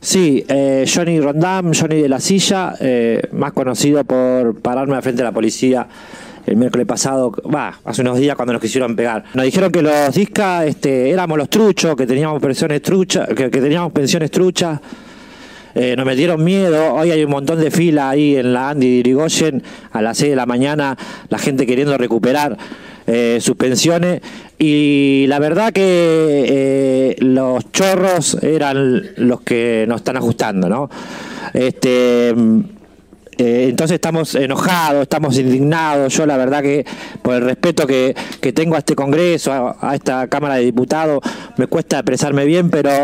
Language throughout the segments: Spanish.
Sí, Johnny Rondam, Johnny de la Silla, más conocido por pararme al frente de la policía el miércoles pasado, hace unos días cuando nos quisieron pegar. Nos dijeron que los Disca éramos los truchos, que teníamos pensiones truchas, que teníamos pensiones truchas. Nos metieron miedo. Hoy hay un montón de fila ahí en la Andy Irigoyen a las 6 de la mañana, la gente queriendo recuperar sus pensiones, y la verdad que los chorros eran los que nos están ajustando, ¿no? Entonces estamos enojados, estamos indignados. Yo la verdad que por el respeto que tengo a este Congreso, a esta Cámara de Diputados, me cuesta expresarme bien, pero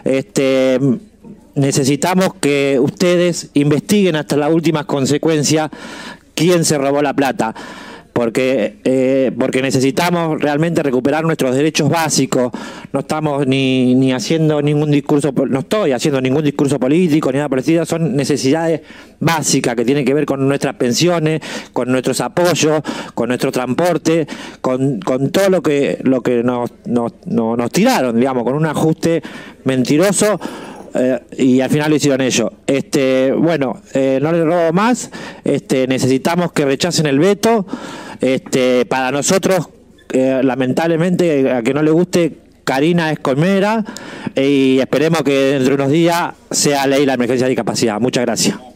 necesitamos que ustedes investiguen hasta las últimas consecuencias quién se robó la plata. Porque necesitamos realmente recuperar nuestros derechos básicos. No estamos ni haciendo ningún discurso, no estoy haciendo ningún discurso político ni nada parecido. Son necesidades básicas que tienen que ver con nuestras pensiones, con nuestros apoyos, con nuestro transporte, con todo lo que nos tiraron, digamos, con un ajuste mentiroso. Y al final lo hicieron ellos. No les robo más. Necesitamos que rechacen el veto. Para nosotros, lamentablemente, a que no le guste, Karina es colmera, y esperemos que dentro de unos días sea ley la emergencia de discapacidad. Muchas gracias.